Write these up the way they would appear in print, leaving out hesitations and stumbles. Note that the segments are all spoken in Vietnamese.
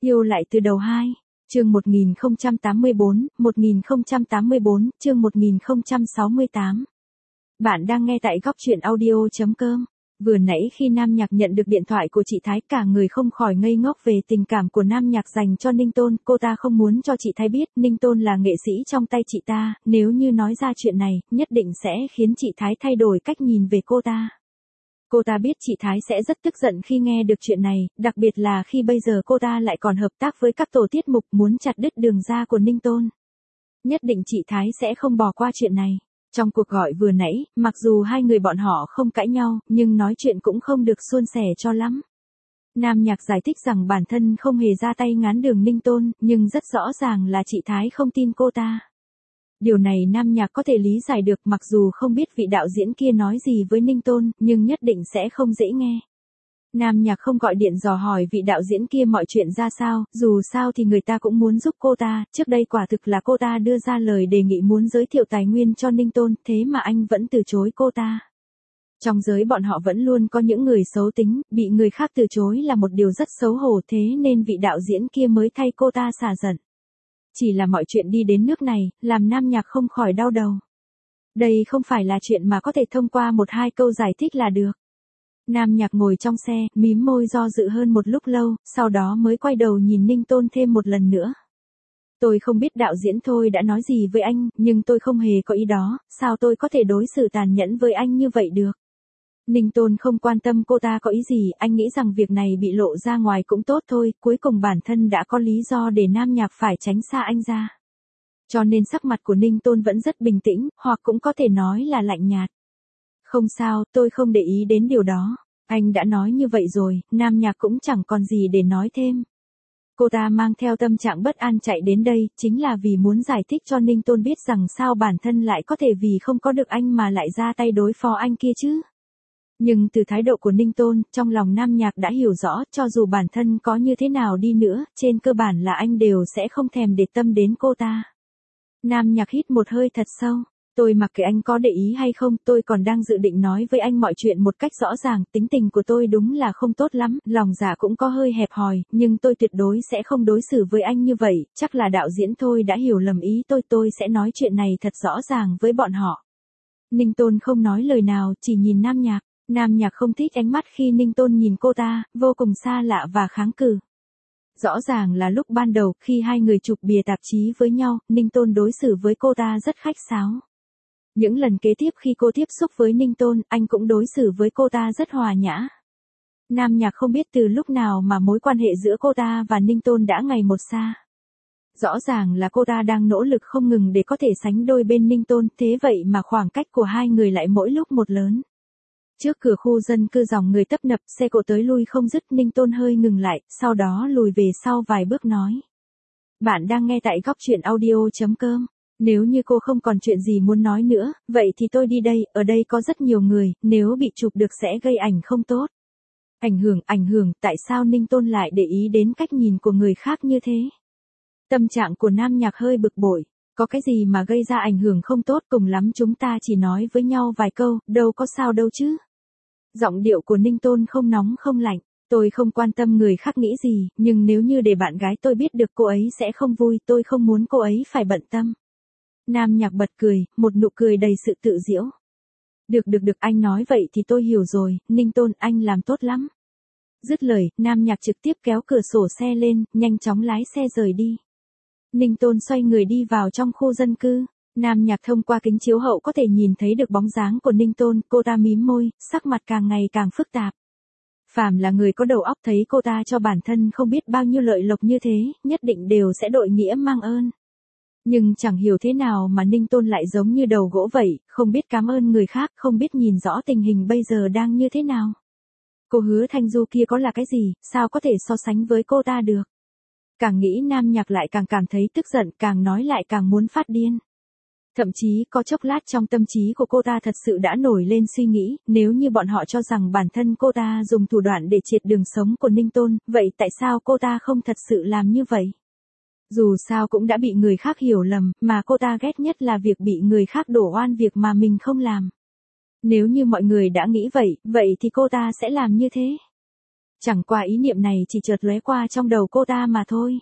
Yêu lại từ đầu 2. Chương 1084, chương 1068. Bạn đang nghe tại góc truyện audio.com. Vừa nãy khi Nam Nhạc nhận được điện thoại của chị Thái, cả người không khỏi ngây ngốc về tình cảm của Nam Nhạc dành cho Ninh Tôn. Cô ta không muốn cho chị Thái biết Ninh Tôn là nghệ sĩ trong tay chị ta, nếu như nói ra chuyện này, nhất định sẽ khiến chị Thái thay đổi cách nhìn về cô ta. Cô ta biết chị Thái sẽ rất tức giận khi nghe được chuyện này, đặc biệt là khi bây giờ cô ta lại còn hợp tác với các tổ tiết mục muốn chặt đứt đường ra của Ninh Tôn. Nhất định chị Thái sẽ không bỏ qua chuyện này. Trong cuộc gọi vừa nãy, mặc dù hai người bọn họ không cãi nhau, nhưng nói chuyện cũng không được suôn sẻ cho lắm. Nam Nhạc giải thích rằng bản thân không hề ra tay ngán đường Ninh Tôn, nhưng rất rõ ràng là chị Thái không tin cô ta. Điều này Nam Nhạc có thể lý giải được, mặc dù không biết vị đạo diễn kia nói gì với Ninh Tôn, nhưng nhất định sẽ không dễ nghe. Nam Nhạc không gọi điện dò hỏi vị đạo diễn kia mọi chuyện ra sao, dù sao thì người ta cũng muốn giúp cô ta, trước đây quả thực là cô ta đưa ra lời đề nghị muốn giới thiệu tài nguyên cho Ninh Tôn, thế mà anh vẫn từ chối cô ta. Trong giới bọn họ vẫn luôn có những người xấu tính, bị người khác từ chối là một điều rất xấu hổ, thế nên vị đạo diễn kia mới thay cô ta xả giận. Chỉ là mọi chuyện đi đến nước này, làm Nam Nhạc không khỏi đau đầu. Đây không phải là chuyện mà có thể thông qua một hai câu giải thích là được. Nam Nhạc ngồi trong xe, mím môi do dự hơn một lúc lâu, sau đó mới quay đầu nhìn Ninh Tôn thêm một lần nữa. Tôi không biết đạo diễn Thôi đã nói gì với anh, nhưng tôi không hề có ý đó, sao tôi có thể đối xử tàn nhẫn với anh như vậy được. Ninh Tôn không quan tâm cô ta có ý gì, anh nghĩ rằng việc này bị lộ ra ngoài cũng tốt thôi, cuối cùng bản thân đã có lý do để Nam Nhạc phải tránh xa anh ra. Cho nên sắc mặt của Ninh Tôn vẫn rất bình tĩnh, hoặc cũng có thể nói là lạnh nhạt. Không sao, tôi không để ý đến điều đó. Anh đã nói như vậy rồi, Nam Nhạc cũng chẳng còn gì để nói thêm. Cô ta mang theo tâm trạng bất an chạy đến đây, chính là vì muốn giải thích cho Ninh Tôn biết rằng sao bản thân lại có thể vì không có được anh mà lại ra tay đối phó anh kia chứ. Nhưng từ thái độ của Ninh Tôn, trong lòng Nam Nhạc đã hiểu rõ, cho dù bản thân có như thế nào đi nữa, trên cơ bản là anh đều sẽ không thèm để tâm đến cô ta. Nam Nhạc hít một hơi thật sâu. Tôi mặc kệ anh có để ý hay không, tôi còn đang dự định nói với anh mọi chuyện một cách rõ ràng, tính tình của tôi đúng là không tốt lắm, lòng dạ cũng có hơi hẹp hòi, nhưng tôi tuyệt đối sẽ không đối xử với anh như vậy, chắc là đạo diễn Thôi đã hiểu lầm ý tôi sẽ nói chuyện này thật rõ ràng với bọn họ. Ninh Tôn không nói lời nào, chỉ nhìn Nam Nhạc. Nam Nhạc không thích ánh mắt khi Ninh Tôn nhìn cô ta, vô cùng xa lạ và kháng cự. Rõ ràng là lúc ban đầu, khi hai người chụp bìa tạp chí với nhau, Ninh Tôn đối xử với cô ta rất khách sáo. Những lần kế tiếp khi cô tiếp xúc với Ninh Tôn, anh cũng đối xử với cô ta rất hòa nhã. Nam Nhạc không biết từ lúc nào mà mối quan hệ giữa cô ta và Ninh Tôn đã ngày một xa. Rõ ràng là cô ta đang nỗ lực không ngừng để có thể sánh đôi bên Ninh Tôn, thế vậy mà khoảng cách của hai người lại mỗi lúc một lớn. Trước cửa khu dân cư dòng người tấp nập, xe cộ tới lui không dứt, Ninh Tôn hơi ngừng lại, sau đó lùi về sau vài bước nói. Bạn đang nghe tại góc truyện audio.com. Nếu như cô không còn chuyện gì muốn nói nữa, vậy thì tôi đi đây, ở đây có rất nhiều người, nếu bị chụp được sẽ gây ảnh không tốt. Ảnh hưởng, tại sao Ninh Tôn lại để ý đến cách nhìn của người khác như thế? Tâm trạng của Nam Nhạc hơi bực bội, có cái gì mà gây ra ảnh hưởng không tốt, cùng lắm chúng ta chỉ nói với nhau vài câu, đâu có sao đâu chứ. Giọng điệu của Ninh Tôn không nóng không lạnh, tôi không quan tâm người khác nghĩ gì, nhưng nếu như để bạn gái tôi biết được cô ấy sẽ không vui, tôi không muốn cô ấy phải bận tâm. Nam Nhạc bật cười, một nụ cười đầy sự tự giễu. Được, anh nói vậy thì tôi hiểu rồi, Ninh Tôn, anh làm tốt lắm. Dứt lời, Nam Nhạc trực tiếp kéo cửa sổ xe lên, nhanh chóng lái xe rời đi. Ninh Tôn xoay người đi vào trong khu dân cư. Nam Nhạc thông qua kính chiếu hậu có thể nhìn thấy được bóng dáng của Ninh Tôn, cô ta mím môi, sắc mặt càng ngày càng phức tạp. Phàm là người có đầu óc thấy cô ta cho bản thân không biết bao nhiêu lợi lộc như thế, nhất định đều sẽ đội nghĩa mang ơn. Nhưng chẳng hiểu thế nào mà Ninh Tôn lại giống như đầu gỗ vậy, không biết cảm ơn người khác, không biết nhìn rõ tình hình bây giờ đang như thế nào. Cô Hứa Thanh Du kia có là cái gì, sao có thể so sánh với cô ta được. Càng nghĩ Nam Nhạc lại càng cảm thấy tức giận, càng nói lại càng muốn phát điên. Thậm chí có chốc lát trong tâm trí của cô ta thật sự đã nổi lên suy nghĩ, nếu như bọn họ cho rằng bản thân cô ta dùng thủ đoạn để triệt đường sống của Ninh Tôn, vậy tại sao cô ta không thật sự làm như vậy? Dù sao cũng đã bị người khác hiểu lầm, mà cô ta ghét nhất là việc bị người khác đổ oan việc mà mình không làm. Nếu như mọi người đã nghĩ vậy, vậy thì cô ta sẽ làm như thế. Chẳng qua ý niệm này chỉ chợt lóe qua trong đầu cô ta mà thôi.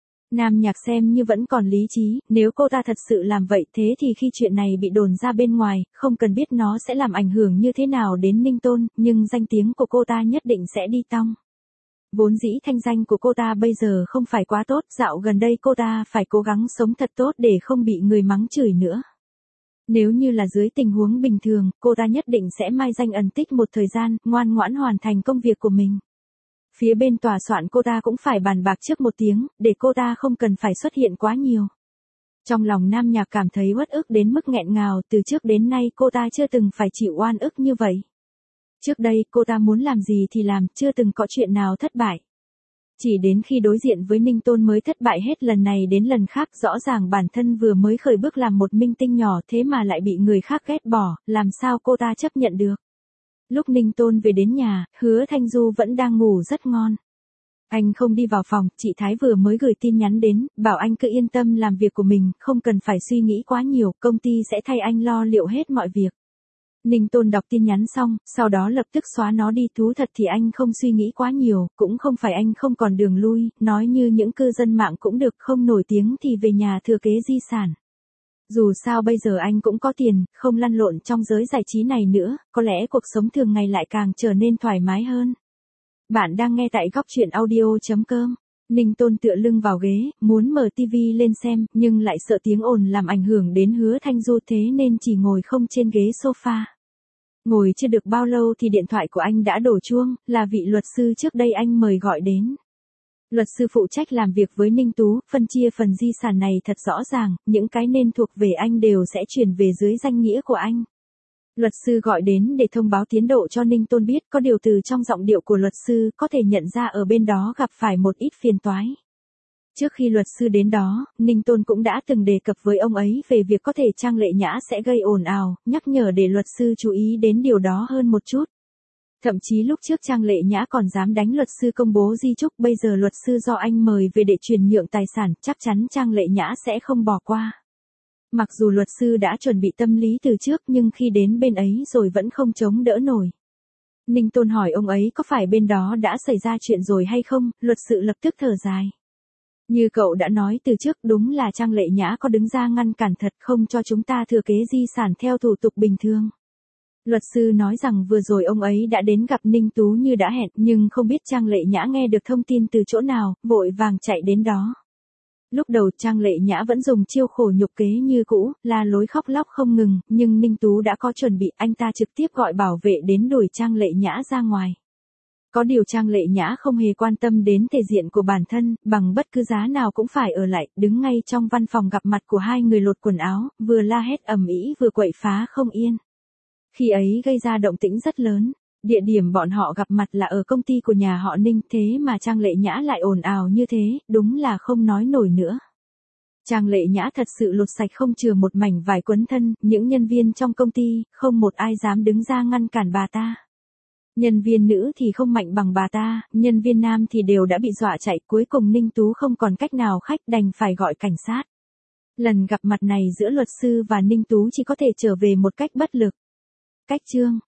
Nam Nhạc xem như vẫn còn lý trí, nếu cô ta thật sự làm vậy thế thì khi chuyện này bị đồn ra bên ngoài, không cần biết nó sẽ làm ảnh hưởng như thế nào đến Ninh Tôn, nhưng danh tiếng của cô ta nhất định sẽ đi tong. Vốn dĩ thanh danh của cô ta bây giờ không phải quá tốt, dạo gần đây cô ta phải cố gắng sống thật tốt để không bị người mắng chửi nữa. Nếu như là dưới tình huống bình thường, cô ta nhất định sẽ mai danh ẩn tích một thời gian, ngoan ngoãn hoàn thành công việc của mình. Phía bên tòa soạn cô ta cũng phải bàn bạc trước một tiếng, để cô ta không cần phải xuất hiện quá nhiều. Trong lòng Nam Nhạc cảm thấy uất ức đến mức nghẹn ngào, từ trước đến nay cô ta chưa từng phải chịu oan ức như vậy. Trước đây cô ta muốn làm gì thì làm, chưa từng có chuyện nào thất bại. Chỉ đến khi đối diện với Ninh Tôn mới thất bại hết lần này đến lần khác, rõ ràng bản thân vừa mới khởi bước làm một minh tinh nhỏ thế mà lại bị người khác ghét bỏ, làm sao cô ta chấp nhận được. Lúc Ninh Tôn về đến nhà, Hứa Thanh Du vẫn đang ngủ rất ngon. Anh không đi vào phòng, chị Thái vừa mới gửi tin nhắn đến, bảo anh cứ yên tâm làm việc của mình, không cần phải suy nghĩ quá nhiều, công ty sẽ thay anh lo liệu hết mọi việc. Ninh Tôn đọc tin nhắn xong, sau đó lập tức xóa nó đi, thú thật thì anh không suy nghĩ quá nhiều, cũng không phải anh không còn đường lui, nói như những cư dân mạng cũng được, không nổi tiếng thì về nhà thừa kế di sản. Dù sao bây giờ anh cũng có tiền, không lăn lộn trong giới giải trí này nữa, có lẽ cuộc sống thường ngày lại càng trở nên thoải mái hơn. Bạn đang nghe tại góc truyện audio.com. Ninh Tôn tựa lưng vào ghế, muốn mở tivi lên xem, nhưng lại sợ tiếng ồn làm ảnh hưởng đến Hứa Thanh Du thế nên chỉ ngồi không trên ghế sofa. Ngồi chưa được bao lâu thì điện thoại của anh đã đổ chuông, là vị luật sư trước đây anh mời gọi đến. Luật sư phụ trách làm việc với Ninh Tú, phân chia phần di sản này thật rõ ràng, những cái nên thuộc về anh đều sẽ chuyển về dưới danh nghĩa của anh. Luật sư gọi đến để thông báo tiến độ cho Ninh Tôn biết, có điều từ trong giọng điệu của luật sư có thể nhận ra ở bên đó gặp phải một ít phiền toái. Trước khi luật sư đến đó, Ninh Tôn cũng đã từng đề cập với ông ấy về việc có thể Trang Lệ Nhã sẽ gây ồn ào, nhắc nhở để luật sư chú ý đến điều đó hơn một chút. Thậm chí lúc trước Trang Lệ Nhã còn dám đánh luật sư công bố di chúc, bây giờ luật sư do anh mời về để chuyển nhượng tài sản, chắc chắn Trang Lệ Nhã sẽ không bỏ qua. Mặc dù luật sư đã chuẩn bị tâm lý từ trước nhưng khi đến bên ấy rồi vẫn không chống đỡ nổi. Ninh Tôn hỏi ông ấy có phải bên đó đã xảy ra chuyện rồi hay không, luật sư lập tức thở dài. Như cậu đã nói từ trước, đúng là Trang Lệ Nhã có đứng ra ngăn cản thật, không cho chúng ta thừa kế di sản theo thủ tục bình thường. Luật sư nói rằng vừa rồi ông ấy đã đến gặp Ninh Tú như đã hẹn, nhưng không biết Trang Lệ Nhã nghe được thông tin từ chỗ nào, vội vàng chạy đến đó. Lúc đầu Trang Lệ Nhã vẫn dùng chiêu khổ nhục kế như cũ, la lối khóc lóc không ngừng, nhưng Ninh Tú đã có chuẩn bị, anh ta trực tiếp gọi bảo vệ đến đuổi Trang Lệ Nhã ra ngoài. Có điều Trang Lệ Nhã không hề quan tâm đến thể diện của bản thân, bằng bất cứ giá nào cũng phải ở lại, đứng ngay trong văn phòng gặp mặt của hai người lột quần áo, vừa la hét ầm ĩ vừa quậy phá không yên. Khi ấy gây ra động tĩnh rất lớn. Địa điểm bọn họ gặp mặt là ở công ty của nhà họ Ninh, thế mà Trang Lệ Nhã lại ồn ào như thế, đúng là không nói nổi nữa. Trang Lệ Nhã thật sự lột sạch không chừa một mảnh vải quấn thân, những nhân viên trong công ty, không một ai dám đứng ra ngăn cản bà ta. Nhân viên nữ thì không mạnh bằng bà ta, nhân viên nam thì đều đã bị dọa chạy, cuối cùng Ninh Tú không còn cách nào khách đành phải gọi cảnh sát. Lần gặp mặt này giữa luật sư và Ninh Tú chỉ có thể trở về một cách bất lực. Cách chương